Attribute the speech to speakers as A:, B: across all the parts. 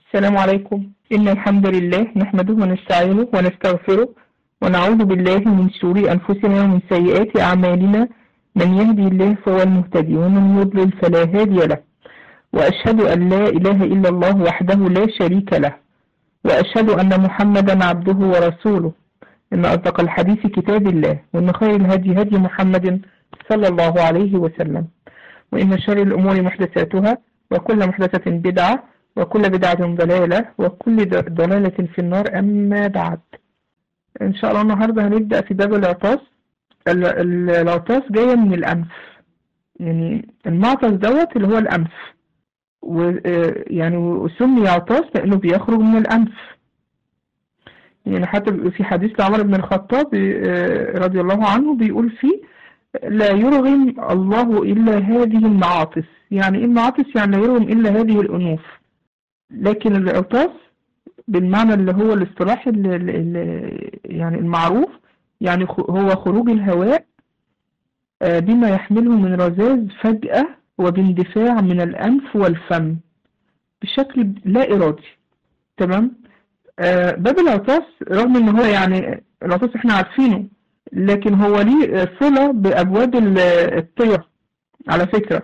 A: السلام عليكم. إن الحمد لله نحمده ونستعينه ونستغفره ونعوذ بالله من شرور أنفسنا ومن سيئات أعمالنا. من يهدي الله فهو المهتدي ومن يضلل فلا هادي له. وأشهد أن لا إله إلا الله وحده لا شريك له، وأشهد أن محمدا عبده ورسوله. إن أصدق الحديث كتاب الله، وإن خير الهدي هدي محمد صلى الله عليه وسلم، وإن شر الأمور محدثاتها، وكل محدثة بدعة، وكل بدعة ضلالة، وكل ضلالة في النار. أما بعد، إن شاء الله النهاردة هنبدأ في باب العطاس. العطاس جاية من الأنف، يعني المعطس دوت اللي هو الأنف، ويعني وسمي عطاس لأنه بيخرج من الأنف. يعني حتى في حديث لعمر بن الخطاب رضي الله عنه بيقول فيه: لا يرغم الله إلا هذه المعاطس. يعني إيه المعاطس؟ يعني لا يرغم إلا هذه الأنوف. لكن العطاس بالمعنى اللي هو الاصطلاحي يعني المعروف، يعني هو خروج الهواء بما يحمله من رذاذ فجأة وباندفاع من الأنف والفم بشكل لا إرادي. تمام. باب العطاس رغم ان هو يعني العطاس احنا عارفينه، لكن هو ليه صلة بأبواب الطير على فكرة.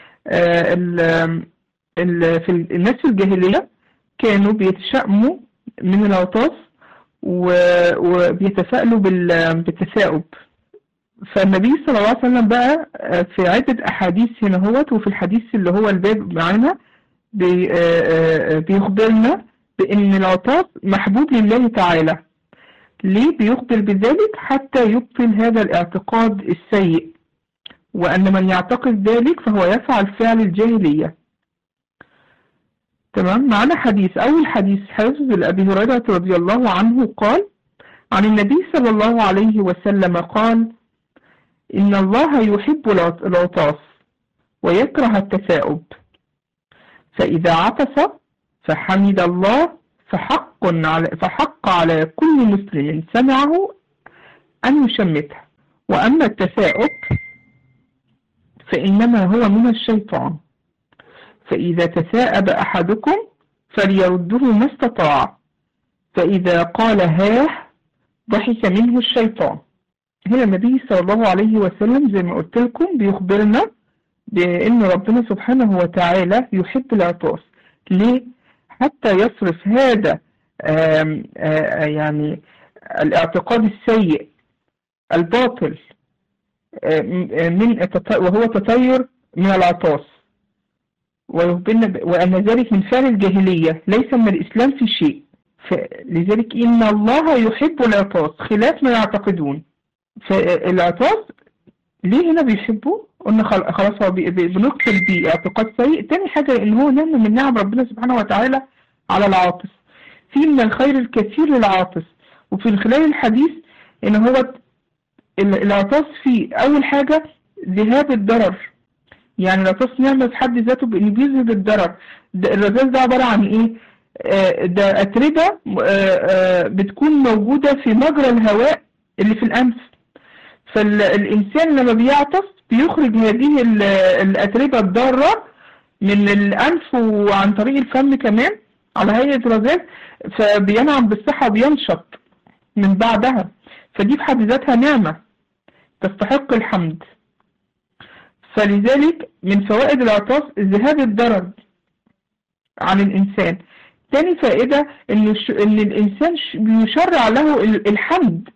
A: في الناس الجاهلية كانوا بيتشائموا من العطاس وبيتفائلوا بالتثاؤب. فالنبي صلى الله عليه وسلم بقى في عدة أحاديث هنا هوت، وفي الحديث اللي هو الباب معانا بيخبرنا بأن العطاس محبوب لله تعالى. ليه بيخبر بذلك؟ حتى يبطل هذا الاعتقاد السيء، وأن من يعتقد ذلك فهو يفعل فعل الجاهلية. تمام. معنا حديث. أول حديث حديث أبي هريرة رضي الله عنه قال عن النبي صلى الله عليه وسلم قال: إن الله يحب العطاس ويكره التثاؤب، فإذا عطس فحمد الله فحق على كل مسلم سمعه أن يشمته. وأما التثاؤب فإنما هو من الشيطان، فإذا تثاءب أحدكم فليرده ما استطاع، فإذا قال هاه ضحك منه الشيطان. هنا النبي صلى الله عليه وسلم زي ما قلت لكم بيخبرنا بأن ربنا سبحانه وتعالى يحب العطاس. ليه؟ حتى يصرف هذا يعني الاعتقاد السيء الباطل وهو تطير من العطاس، وأن ذلك من فعل الجاهلية ليس من الإسلام في شيء. فلذلك إن الله يحب العطاس خلاف ما يعتقدون. فالعطاس ليه هنا بيحبه؟ قلنا خلاص هو بنقتل بيه اعتقاد سيء. تاني حاجة إن هو نعمة من نعم ربنا سبحانه وتعالى على العاطس، في من الخير الكثير للعاطس. وفي خلال الحديث إن هو العطاس فيه أول حاجة ذهاب الضرر. يعني العطاس نعمة في حد ذاته بإنه بيذهب الضرر. الرذاذ ده عبارة عن إيه؟ ده أتربة بتكون موجودة في مجرى الهواء اللي في الأنف. فالإنسان لما بيعطس بيخرج هذه الأتربة الضارة من الأنف وعن طريق الفم كمان على هيئة رذاذ، فبينعم بالصحة وبينشط من بعدها. فدي في حد ذاتها نعمة تستحق الحمد. فلذلك من فوائد العطاس ذهاب الضرر عن الإنسان. تاني فائدة إن الإنسان بيشرع له الحمد.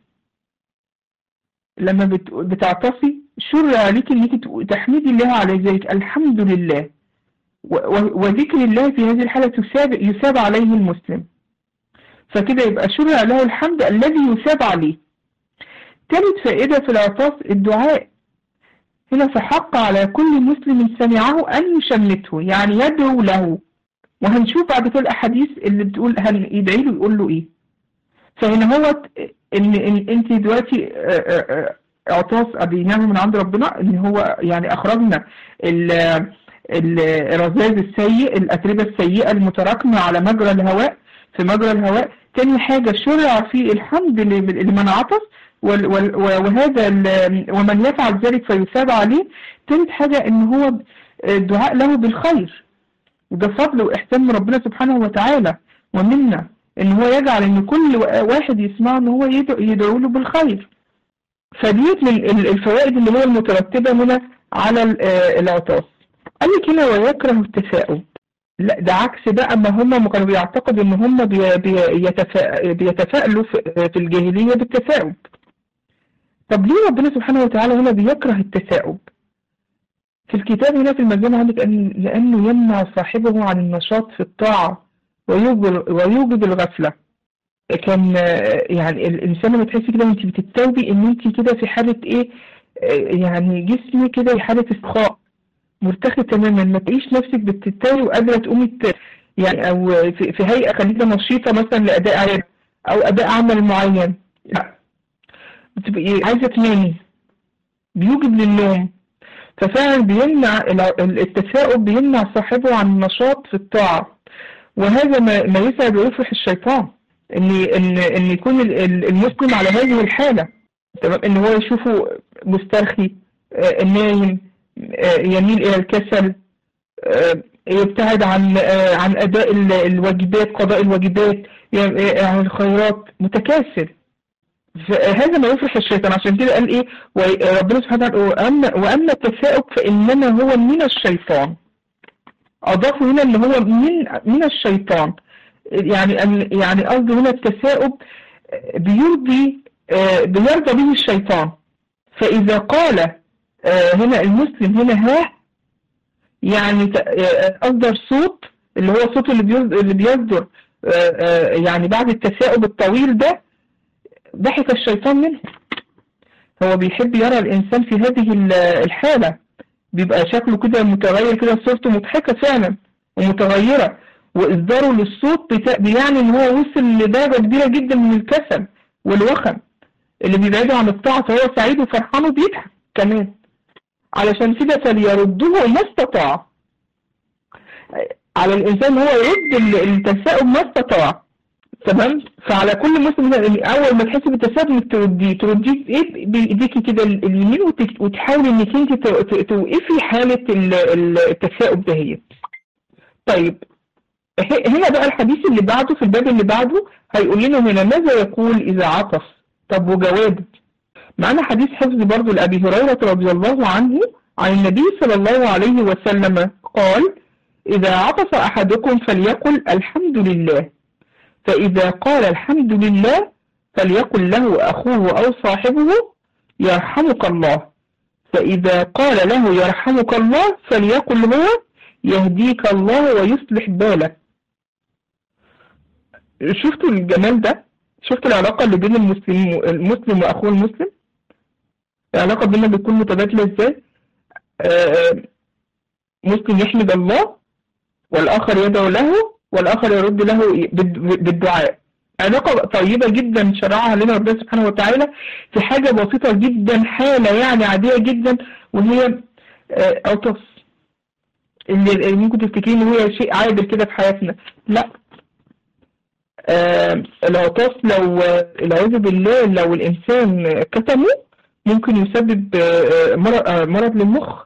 A: لما بتعطسي شرع عليك إنك تحمدي الله على ذلك، الحمد لله. وذكر الله في هذه الحالة يثاب عليه المسلم، فكده يبقى شرع له الحمد الذي يثاب عليه. ثالث فائدة في العطاس الدعاء. هنا فحق على كل مسلم سمعه أن يشمته، يعني يدعو له. وهنشوف بعد كده الأحاديث اللي بتقول يدعي له يقول له إيه. فهنا هو إن أنت دلوقتي عطاس أبي نعمة من عند ربنا، إن هو يعني أخرجنا الرذاذ السيء، الأتربة السيئة المتراكمة على مجرى الهواء في مجرى الهواء. تاني حاجة شرع في الحمد لمن عطس، وهذا ومن يفعل ذلك فيثاب عليه. تالت حاجة إن هو الدعاء له بالخير. وده فضل وإحسان من ربنا سبحانه وتعالى ومنا، إن هو يجعل إن كل واحد يسمع إن هو يدعو له بالخير. فديت من الفوائد اللي هي المترتبة هنا على العطاس. قال لك هنا ويكره التثاؤب. لا ده عكس بقى ما هم كانوا بيعتقدوا ان هم بيتفائلوا في الجاهلية بالتثاؤب. طب ليه ربنا سبحانه وتعالى هنا بيكره التثاؤب؟ في الكتاب هنا في المجموعة عندك لأنه يمنع صاحبه عن النشاط في الطاعة ويوجب الغفلة. كان يعني الإنسان لما تحسي كده وانت بتتوبي ان انت كده في حالة ايه، يعني جسمي كده في حالة استرخاء مرتخي تماما، ما تلاقيش نفسك بتتوبي وقادرة تقومي يعني او في هيئة خليكي نشيطة مثلا لأداء عبادة او أداء عمل معين، لا بتبقي عايزة تنامي، بيوجب للنوم. ففعلا بيمنع التثاؤب، بيمنع صاحبه عن النشاط في الطاعة، وهذا ما يسعد ويفرح الشيطان ان يكون المسلم على هذه الحالة، تمام، ان هو يشوفه مسترخي نايم، يميل الى الكسل، يبتعد عن اداء الواجبات، قضاء الواجبات، عن الخيرات، متكاسل. فهذا ما يفرح الشيطان. عشان كده قال ايه ربنا سبحانه وتعالى واما التثاؤب فانما هو من الشيطان. اضافوا هنا ان هو من الشيطان، يعني قصده هنا التثاؤب بيرضي به الشيطان. فاذا قال هنا المسلم هنا يعني اصدر صوت اللي هو صوت اللي بيصدر يعني بعد التثاؤب الطويل ده، ضحك الشيطان منه. هو بيحب يرى الإنسان في هذه الحالة، بيبقى شكله كده متغير كده، صورته مضحكة فعلا ومتغيرة، وإصداره للصوت بيعني إن هو وصل لدرجة كبيرة جدا من الكسل والوخم اللي بيبعده عن الطاعة، فهو سعيد وفرحان وبيضحك كمان. علشان كده فليرده ما استطاع، على الإنسان هو يرد التثاؤب ما استطاع، تمام. فعلى كل مسلم اول ما تحسي بالتثاؤب انك ترديه ايه بايديكي كده اليمين، وتحاولي انك انت توقفي حاله التثاؤب دهيت. طيب هنا بقى الحديث اللي بعده في الباب اللي بعده هيقول لنا هنا ماذا يقول اذا عطس. طب وجوابه معنا حديث حفظ برضه لابي هريره رضي الله عنه عن النبي صلى الله عليه وسلم قال: اذا عطس احدكم فليقل الحمد لله، فإذا قال الحمد لله فليقل له أخوه أو صاحبه يرحمك الله، فإذا قال له يرحمك الله فليقل هو يهديك الله ويصلح بالك. شفتوا الجمال ده؟ شفتوا العلاقة اللي بين المسلم وأخوه المسلم؟ العلاقة بيننا بتكون متبادلة ازاي؟ مسلم يحمد الله والآخر يدعو له والآخر يرد له بالدعاء. علاقة طيبة جدا شرعها لنا ربنا سبحانه وتعالى في حاجة بسيطة جدا، حالة يعني عادية جدا، وهي عطس اللي ممكن تفتكرين ان هو شيء عادل كده في حياتنا. لا، العطاس لو العياذ بالله لو الإنسان كتمه ممكن يسبب مرض للمخ.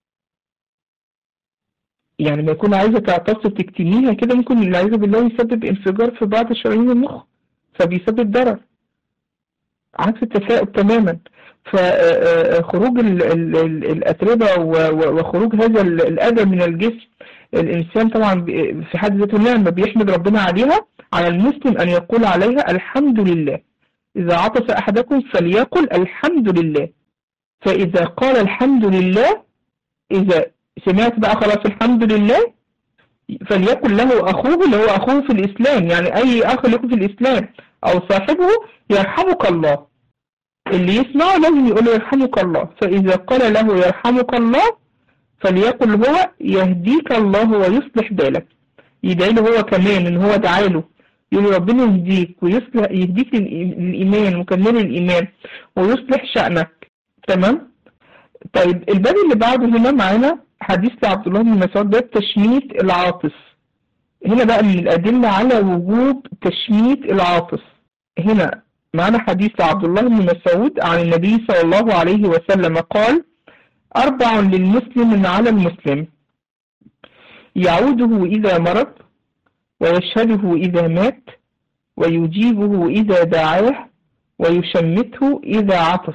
A: يعني ما يكون عايزة تعطس تكتميها كده ممكن العياذ بالله يسبب انفجار في بعض شرايين المخ، فبيسبب ضرر عكس التثاؤب تماما. فخروج الأتربة وخروج هذا الأذى من الجسم، الإنسان طبعا في حد ذاته نعمة بيحمد ربنا عليها. على المسلم أن يقول عليها الحمد لله. إذا عطس أحدكم فليقل الحمد لله، فإذا قال الحمد لله، إذا سمعت بقى خلاص الحمد لله، فليقل له أخوه اللي هو أخوه في الإسلام، يعني أي أخ له في الإسلام أو صاحبه يرحمك الله. اللي يسمعه لازم يقول يرحمك الله. فإذا قال له يرحمك الله فليقل هو يهديك الله ويصلح بالك. يدعي له هو كمان إن هو دعاله، يقول ربنا يهديك ويصلح، يهديك للإيمان وكمل الإيمان ويصلح شأنك. تمام. طيب الباب اللي بعده هنا معانا حديث عبد الله بن مسعود، باب تشميت العاطس. هنا بقى من الأدلة على وجوب تشميت العاطس. هنا معنا حديث عبد الله بن مسعود عن النبي صلى الله عليه وسلم قال: 4 للمسلم على المسلم: يعوده إذا مرض، ويشهده إذا مات، ويجيبه إذا دعاه، ويشمته إذا عطس.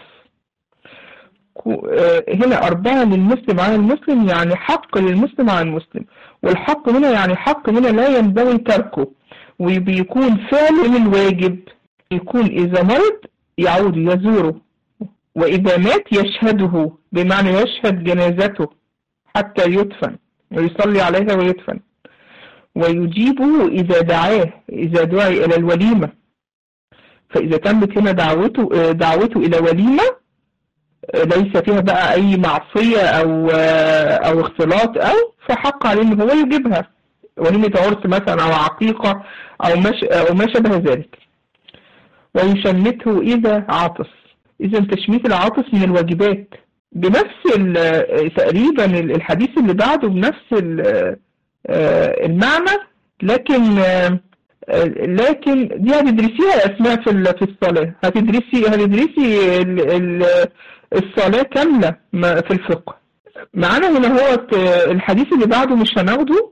A: هنا 4 للمسلم على المسلم، يعني حق للمسلم على المسلم، والحق هنا يعني حق هنا لا ينبغي تركه، وبيكون فعل من الواجب. يكون إذا مرض يعود يزوره، وإذا مات يشهده، بمعنى يشهد جنازته حتى يدفن ويصلي عليها ويدفن، ويجيبه إذا دعاه، إذا دعي إلى الوليمة. فإذا تمت هنا دعوته إلى وليمة ليس فيها بقى أي معصية أو اختلاط فحق عليه إن هو يجيبها، وليمة عرس مثلا أو عقيقة أو ما شابه ذلك. ويشمته إذا عطس. إذا تشميت العطس من الواجبات، بنفس تقريبا الحديث اللي بعده بنفس المعنى، لكن دي هتدرسيها أسماء في الصلاة، هتدرسي الصلاة كاملة في الفقه. معانا هنا هو الحديث اللي بعده مش هناخده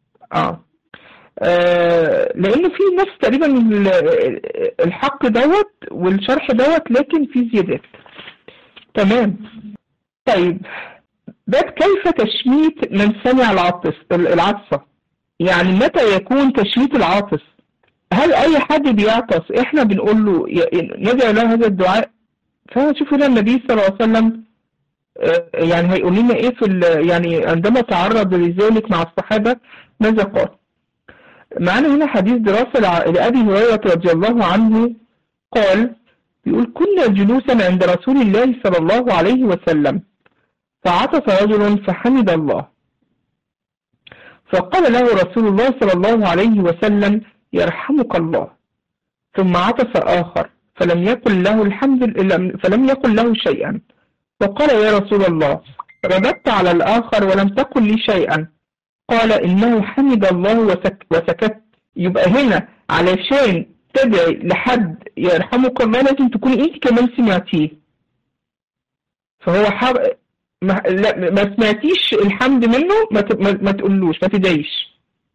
A: لأنه في نفس تقريبا الحق دوت والشرح دوت، لكن في زيادات. تمام. طيب، باب كيف تشميت من سمع العطسة، يعني متى يكون تشميت العاطس؟ هل أي حد بيعطس إحنا بنقول له ندعو له هذا الدعاء؟ فشوفوا هنا النبي صلى الله عليه وسلم يعني هيقول لنا إيه يعني عندما تعرض لذلك مع الصحابة ماذا قال. معنا هنا حديث دراسة لأبي هريرة رضي الله عنه قال، بيقول كنا جلوسا عند رسول الله صلى الله عليه وسلم، فعطس رجل فحمد الله، فقال له رسول الله صلى الله عليه وسلم يرحمك الله، ثم عطس آخر فلم يقل له شيئا، فقال يا رسول الله رددت على الآخر ولم تقل لي شيئا، قال إنه حمد الله وسكت. يبقى هنا علشان تدعي لحد يرحمك الله لازم تكوني انت كمان سمعتيه. فهو ما سمعتيش الحمد منه ما تقولوش، ما تدعيش.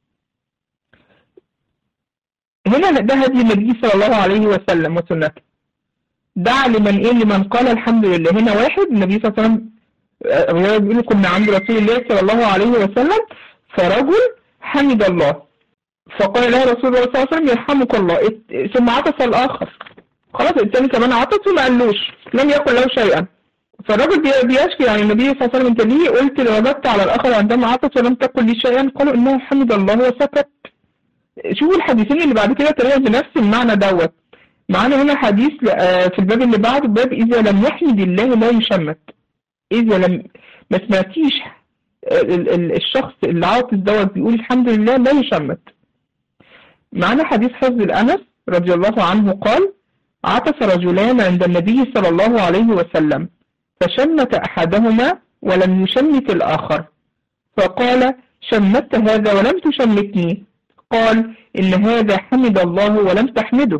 A: هنا ده هدي النبي صلى الله عليه وسلم وسنته. دعا لمن قال الحمد لله. هنا واحد النبي صلى الله عليه وسلم بيقول كنا عند رسول الله صلى الله عليه وسلم، فرجل حمد الله فقال له رسول الله صلى الله عليه وسلم يرحمك الله، ثم عطس الآخر، خلاص الثاني كمان عطس وما قالوش، لم يقل له شيئا. فالرجل بيشكي يعني النبي صلى الله عليه وسلم انت ليه قلت رددت على الآخر عندما عطس ولم تقل لي شيئا؟ قالوا انه حمد الله وسكت. شوفوا الحديثين اللي بعد كده تقريبا بنفس المعنى دوت. معانا هنا حديث في الباب اللي بعده، باب إذا لم يحمد الله لا يشمت. إذا لم ما سمعتيش الشخص اللي عاطس دوت بيقول الحمد لله لا يشمت. معنا حديث حفظ الأنس رضي الله عنه قال عطس رجلان عند النبي صلى الله عليه وسلم، فشمت أحدهما ولم يشمت الآخر، فقال شمت هذا ولم تشمتني، قال إن هذا حمد الله ولم تحمده.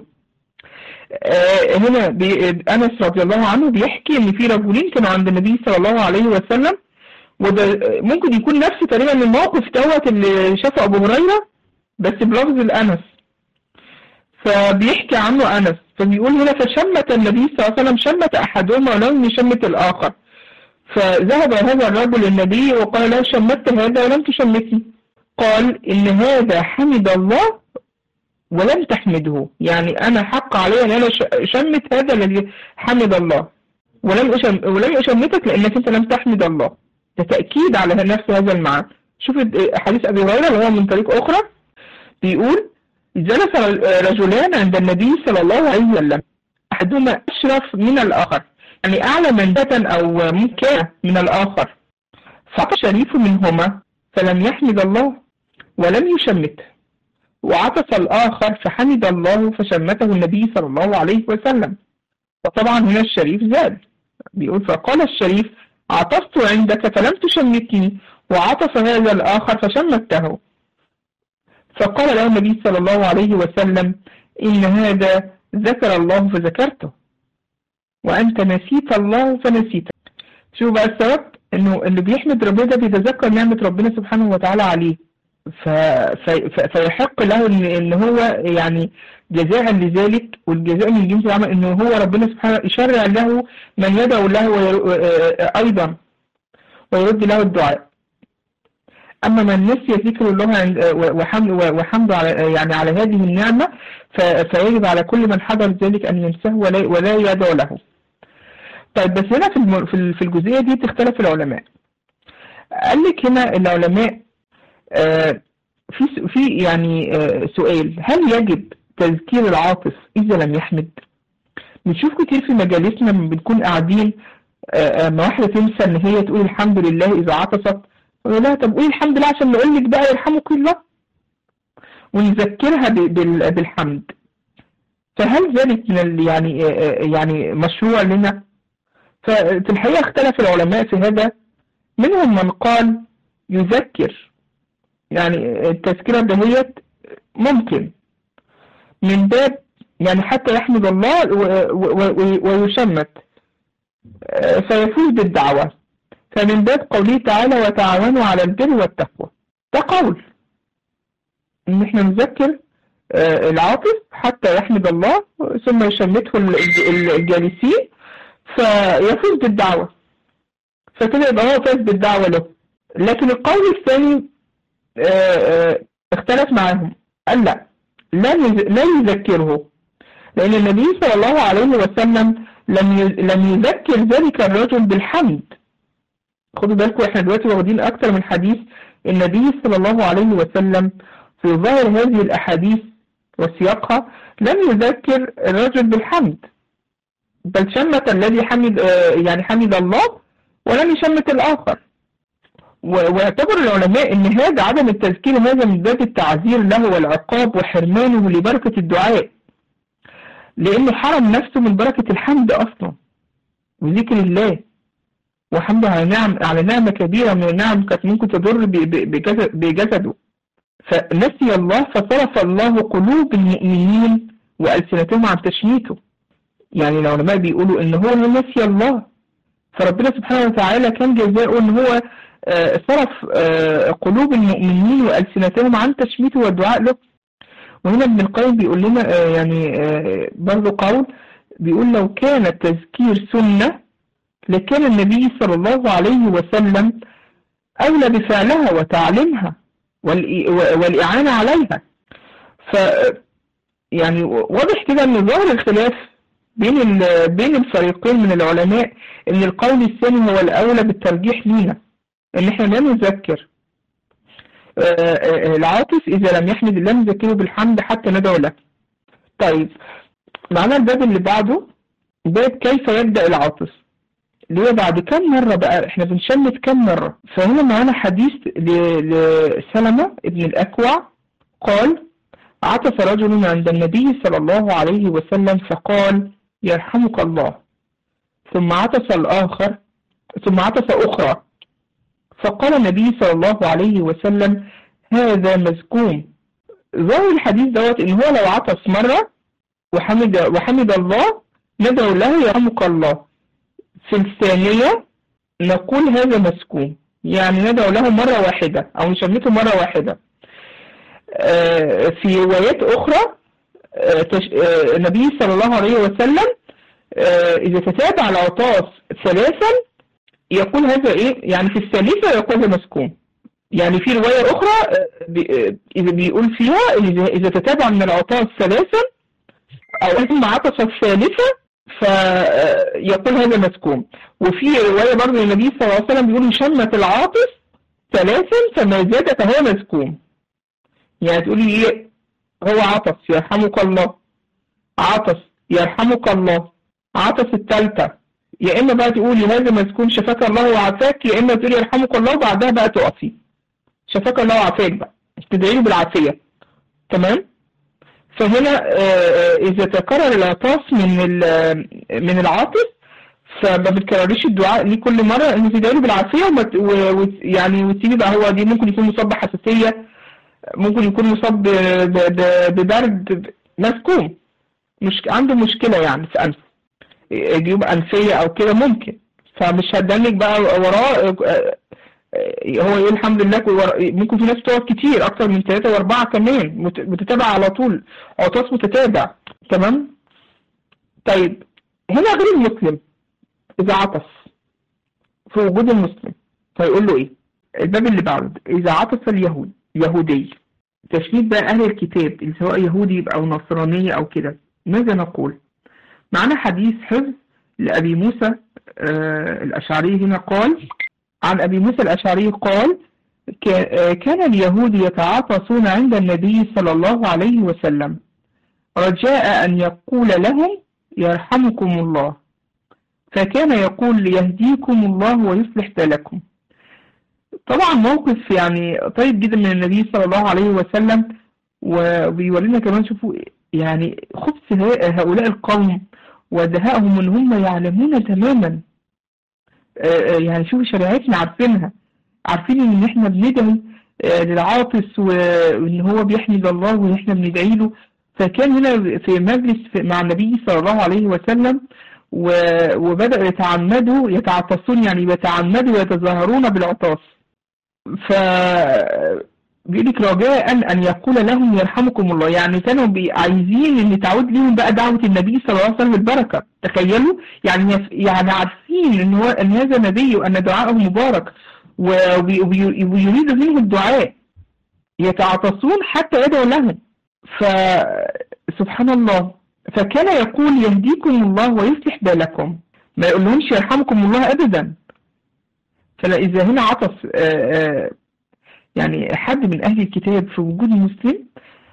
A: هنا أنس رضي الله عنه بيحكي إن في رجلين كانوا عند النبي صلى الله عليه وسلم، وده ممكن يكون نفس تقريبا الموقف دوت اللي شافه أبو هريرة بس بلفظ الأنس، فبيحكي عنه أنس، فبيقول هنا فشمت النبي صلى الله عليه وسلم شمت أحدهما ولم يشمت الآخر، فذهب هذا الرجل للنبي وقال له شمت هذا ولم تشمتني، قال إن هذا حمد الله ولم تحمده، يعني أنا حق علي أن أنا شمت هذا الذي حمد الله ولم أشمتك لأنك أنت لم تحمد الله. ده تأكيد على نفس هذا المعنى. شوف حديث أبي هريرة اللي هو من طريق أخرى بيقول جلس رجلان عند النبي صلى الله عليه وسلم، أحدهما أشرف من الآخر، يعني أعلى منزلة أو مكانة من الآخر، فعطس الشريف منهما فلم يحمد الله ولم يشمته، وعطس الآخر فحمد الله فشمته النبي صلى الله عليه وسلم. وطبعا هنا الشريف زاد، بيقول فقال الشريف عطست عندك فلم تشمتني، وعطس هذا الآخر فشمته، فقال له النبي صلى الله عليه وسلم إن هذا ذكر الله فذكرته وأنت نسيت الله فنسيته. شو بقى السبب؟ إنه اللي بيحمد ربنا ده بيتذكر نعمة ربنا سبحانه وتعالى عليه، فيحق له ان هو يعني جزاء لذلك، والجزاء من جنس العمل، ان هو ربنا سبحانه يشرع له من يدعو له ايضا ويرد له الدعاء. اما من نسي ذكر الله وحمد على يعني على هذه النعمة، فيجب على كل من حضر ذلك ان ينساه ولا يدعو له. طيب بس هنا في الجزئية دي تختلف العلماء. قال لك هنا العلماء في يعني سؤال: هل يجب تذكير العاطف إذا لم يحمد؟ بنشوف كتير في مجالسنا لما بنكون قاعدين، ما واحدة تنسى ان هي تقول الحمد لله إذا عطست، قول لها طب قولي الحمد لله عشان نقول لك بقى يرحمك الله، ونذكرها بالحمد. فهل ذلك من يعني مشروع لنا؟ ففي الحقيقة اختلف العلماء في هذا. منهم من قال يذكر، يعني التذكرة دهيت ممكن من باب يعني حتى يحمد الله ويشمت فيفوز بالدعوة، فمن باب قوله تعالى وتعاونوا على البر والتقوى. ده قول ان احنا نذكر العاطف حتى يحمد الله ثم يشمته الجالسين فيفوز بالدعوة، فكده يبقى هو فاز بالدعوة له. لكن القول الثاني اختلف معهم، قال لا يذكره، لأن النبي صلى الله عليه وسلم لم يذكر ذلك الرجل بالحمد. خدوا بالكم احنا دلوقتي واخدين أكثر من حديث النبي صلى الله عليه وسلم في ظاهر هذه الأحاديث وسياقها لم يذكر الرجل بالحمد، بل شمت الذي حمد الله ولم يشمت الآخر. واعتبر العلماء ان هذا عدم التذكير هذا من باب التعذير له والعقاب وحرمانه لبركة الدعاء، لانه حرم نفسه من بركة الحمد اصلا وذكر الله وحمده على نعمة كبيرة من النعم كانت ممكن تضر بجسده. فنسي الله فصرف الله قلوب المؤمنين وألسنتهم عن تشميته. يعني العلماء بيقولوا ان هو نسي الله، فربنا سبحانه وتعالى كان جزاؤه ان هو صرف قلوب المؤمنين وألسنتهم عن تشميته والدعاء له. وهنا ابن القيم بيقول لنا يعني برضه قول، بيقول لو كان التذكير سنة لكان النبي صلى الله عليه وسلم أولى بفعلها وتعليمها والإعانة عليها. يعني واضح كده ان ظاهر الخلاف بين الفريقين من العلماء ان القول الثاني هو الأولى بالترجيح لينا، ان احنا لا نذكر العاطف اذا لم يحمد الله، نذكره بالحمد حتى ندعو له. طيب معنا الباب اللي بعده، باب كيف يبدأ العاطف، اللي هو بعد كم مرة بقى احنا بنشمت كم مرة. فهنا معنا حديث لسلمة ابن الأكوع قال عطس رجل عند النبي صلى الله عليه وسلم فقال يرحمك الله، ثم عطس أخرى فقال النبي صلى الله عليه وسلم هذا مزكوم. ظاهر الحديث دوت ان هو لو عطس مرة وحمد الله ندعو له يرحمك الله، في الثانية نقول هذا مسكوم، يعني ندعو له مرة واحدة او نشمته مرة واحدة. في روايات اخرى النبي صلى الله عليه وسلم اذا تتابع العطاس ثلاثا يقول هذا ايه، يعني في الثالثة يقول هذا مسكوم. يعني في رواية اخرى اذا بيقول فيها اذا تتابع من العطاس ثلاثا او ثم عطس الثالثة فيقول هذا مسكوم. وفي رواية برضه النبي صلى الله عليه وسلم بيقول شمت العاطس ثلاثا فما زاد فهو مسكوم. يعني تقولي ايه، هو عطس يرحمك الله، عطس يرحمك الله، عطس الثالثة، يا اما بقى تقولي هذا مسكون شفاك الله وعافاك، يا اما تقولي يرحمك الله وبعدها بقى تقفي شفاك الله وعافاك بقى تدعي له بالعافيه. تمام. فهنا اذا تكرر العطاس من العاطس فما بتكرريش الدعاء ليه كل مره، ان تدعي له بالعافيه يعني وتسيبي بقى. هو دي ممكن يكون مصاب بحساسيه، ممكن يكون مصاب ببرد، مسكون عنده مشكله يعني في انفه، جيوب أنفية أو كده ممكن، فمش هتدنك بقى وراه هو يقول الحمد لله، ممكن في ناس تقعد كتير اكتر من 3 و4 كمان متتابعة على طول، عطاس متتابع. تمام. طيب هنا غير المسلم اذا عطس في وجود المسلم فيقول له ايه؟ الباب اللي بعده، اذا عطس يهودي، تشميت بقى اهل الكتاب اللي سواء يهودي او نصرانية او كده، ماذا نقول؟ معنا حديث حفظ لأبي موسى الأشعري. هنا قال عن أبي موسى الأشعري قال كان اليهود يتعاطسون عند النبي صلى الله عليه وسلم رجاء أن يقول لهم يرحمكم الله، فكان يقول يهديكم الله ويصلح بالكم. طبعا موقف يعني طيب جدا من النبي صلى الله عليه وسلم، وبيورينا كمان شوفوا يعني خبث هؤلاء القوم ودهائهم ان هم يعلمون تماما. يعني شوفوا شريعتنا عارفين ان احنا بندعي للعاطس وان هو بيحمد الله واحنا بندعي له. فكان هنا في مجلس مع النبي صلى الله عليه وسلم وبدأوا يتعطسون، يعني بيتعمدوا ويتظاهرون بالعطاس. ف بيقول لك رجاء ان يقول لهم يرحمكم الله، يعني كانوا عايزين ان تعود لهم بقى دعوه النبي صلى الله عليه وسلم البركه. تخيلوا يعني عارفين ان هذا نبي وان دعاءه مبارك ويريد منه الدعاء، يتعطسون حتى يدعوا لهم. فسبحان الله، فكان يقول يهديكم الله ويصلح بالكم، ما يقول لهمش يرحمكم الله ابدا. فإذا هنا عطس يعني حد من أهل الكتاب في وجود مسلم،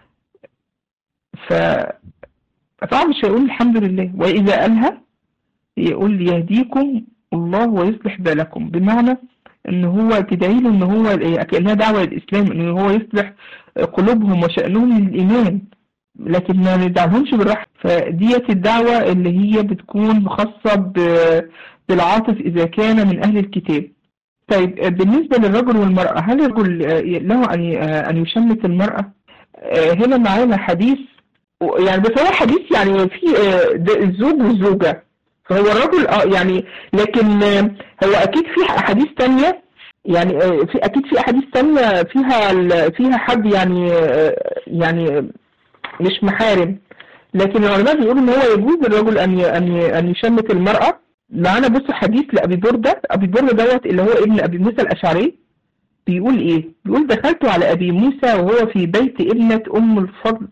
A: فطبعا مش هيقول الحمد لله، وإذا قالها يقول يهديكم الله ويصلح بالكم، بمعنى ان هو تدعي له ان هو كأنها دعوة للإسلام، ان هو يصلح قلوبهم وشأنهم للإيمان، لكن ما ندعهمش بالرحمة. فديت الدعوة اللي هي بتكون خاصة بالعاطف إذا كان من أهل الكتاب. طيب بالنسبة للرجل والمرأة، هل الرجل له أن يشمت المرأة؟ هنا معانا حديث، يعني بس هو حديث يعني في الزوج والزوجة، فهو الرجل يعني، لكن هو أكيد في أحاديث تانية، يعني أكيد في أحاديث تانية فيها حد يعني مش محارم، لكن العلماء بيقولوا إن هو يجوز للرجل أن يشمت المرأة. معانا بصوا حديث لأبي بردة دوت اللي هو ابن أبي موسى الأشعري، بيقول إيه؟ بيقول دخلت على أبي موسى وهو في بيت ابنة أم الفضل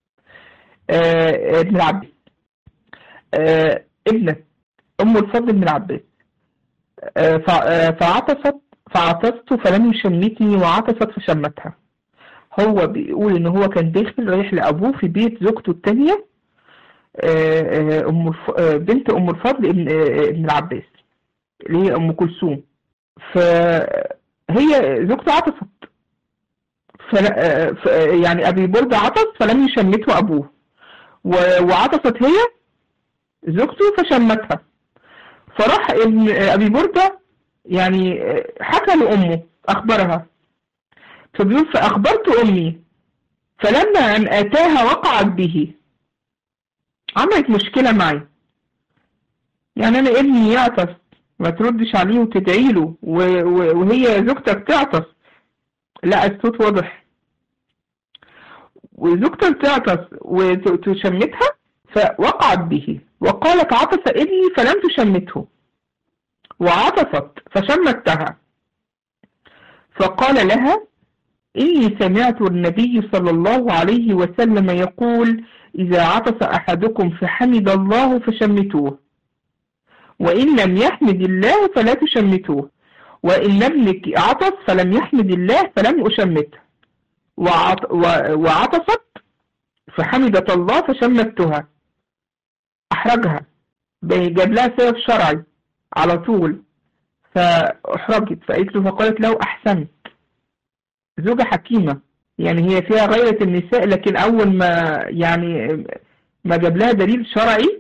A: ابن العباس، ابنة أم الفضل بن العباس، فعطست فلم يشمتني وعطست فشمتها. هو بيقول إن هو كان داخل رايح لأبوه في بيت زوجته الثانية بنت أم الفضل ابن العباس اللي هي أم كلثوم، فهي زوجته عطست، يعني أبي بردة عطس فلم يشمته أبوه، وعطست هي زوجته فشمتها. فراح ابن أبي بردة يعني حكى لأمه أخبرها، فبيقول فأخبرت أمي فلما أن أتاها وقعت به، عملت مشكلة معي، يعني أنا ابني يعطس ما تردش عليه وتدعي له وهي زوجتك تعطس، لا الصوت واضح، وزوجتك تعطس وتشمتها، فوقعت به وقالت عطس ابني فلم تشمته، وعطست فشمتها، فقال لها إني سمعت النبي صلى الله عليه وسلم يقول إذا عطس أحدكم فحمد الله فشمتوه، وإن لم يحمد الله فلا تشمتوه، وإن ابنك عطس فلم يحمد الله فلم أشمته، وعطست فحمدت الله فشمتها. أحرجها، جاب لها سبب شرعي على طول، فأحرجت فقالت له، فقالت له أحسنت. زوجة حكيمة، يعني هي فيها غيرة النساء، لكن أول ما جاب لها دليل شرعي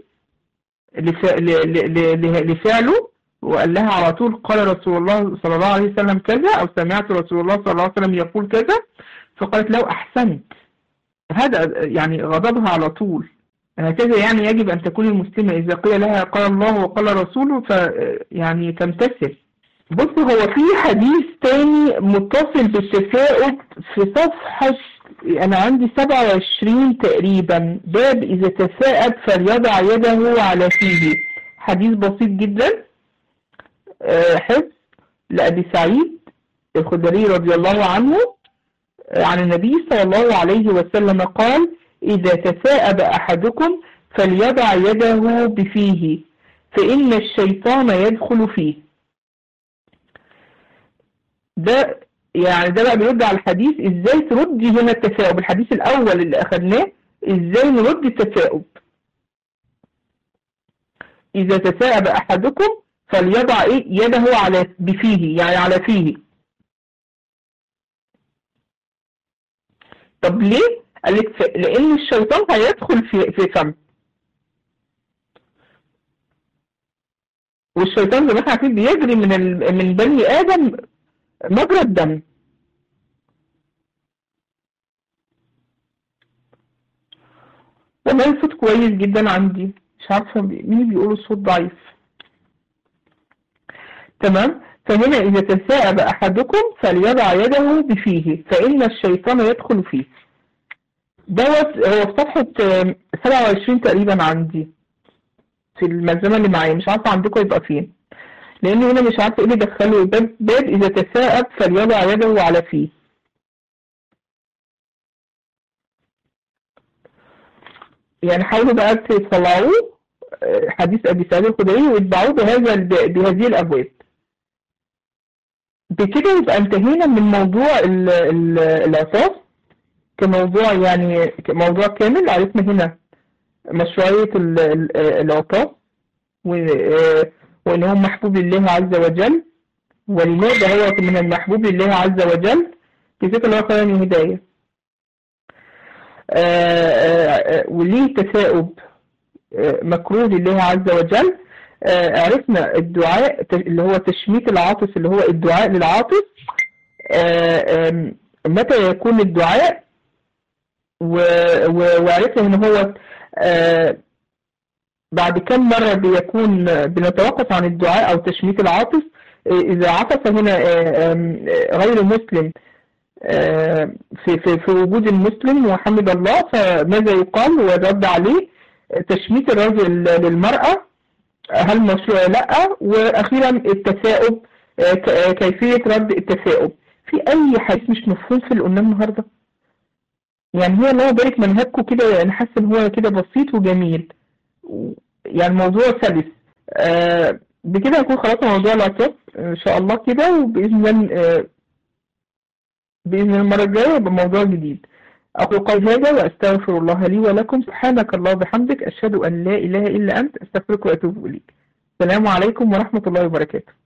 A: لفعله وقال لها على طول قال رسول الله صلى الله عليه وسلم كذا، أو سمعت رسول الله صلى الله عليه وسلم يقول كذا، فقالت له أحسنت. هذا يعني غضبها على طول. هكذا يعني يجب أن تكون المسلمة إذا قيل لها قال الله وقال رسوله يعني تمتثل، بص، هو في حديث تاني متصل بالتثاؤب في صفحة، أنا عندي 27 تقريبا، باب إذا تثاءب فليضع يده على فيه. حديث بسيط جدا، حفظ لأبي سعيد الخدري رضي الله عنه عن النبي صلى الله عليه وسلم قال: إذا تثاءب أحدكم فليضع يده بفيه فإن الشيطان يدخل فيه. ده يعني ده بقى بيرد على الحديث ازاي تردي هنا التثاؤب. الحديث الاول اللي اخذناه ازاي نرد التثاؤب. اذا تثاءب احدكم فليضع يده على بفيه، يعني على فيه. طب ليه؟ قال لك لان الشيطان هيدخل في فم، والشيطان زي ما احنا عارفين بيجري من بني ادم مجرى الدم. والله الصوت كويس جدا عندي، مش عارفه مين بيقول الصوت ضعيف. تمام. فهنا إذا تثاءب أحدكم فليضع يده بفيه فإن الشيطان يدخل فيه. دوت هو في صفحة 27 تقريبا عندي في الملزمة اللي معايا، مش عارفة عندكم يبقى فين، لأن هنا مش عارفة إيه اللي دخله باب إذا تثاءب فليضع يده على فيه. يعني حاولوا بقى تطلعوه حديث أبي سعيد الخدري واتبعوه بهذه الأبواب. بكده يبقى انتهينا من موضوع العصاص كموضوع، يعني موضوع كامل. عرفنا هنا مشروعية العصاص وإن هو محبوب لله عز وجل، ولماذا هو من المحبوب لله عز وجل. جزاك الله خيرا يا هداية. وليه التثاؤب مكروه لله عز وجل. عرفنا الدعاء اللي هو تشميت العاطس، اللي هو الدعاء للعاطس. متى يكون الدعاء، وعرفنا ان هو بعد كم مرة بيكون بنتوقف عن الدعاء او تشميت العاطس. اذا عطس هنا غير مسلم في وجود المسلم وحمد الله، فماذا يقال والرد عليه؟ تشميت الرجل للمرأة هل مشروع؟ لا. واخيرا التثاؤب، كيفية رد التثاؤب. في اي حديث مش مفهوم في اللي قلناه النهارده؟ يعني هو الله يبارك منهجكم كده، يعني حاسس ان هو كده بسيط وجميل، يعني موضوع سلس. بكده هنكون خلصنا موضوع العصاص ان شاء الله كده، وباذن الله المره الجايه يبقى موضوع جديد. أقول قول هذا وأستغفر الله لي ولكم. سبحانك الله وبحمدك، أشهد أن لا إله إلا أنت، أستغفرك وأتوب إليك. السلام عليكم ورحمة الله وبركاته.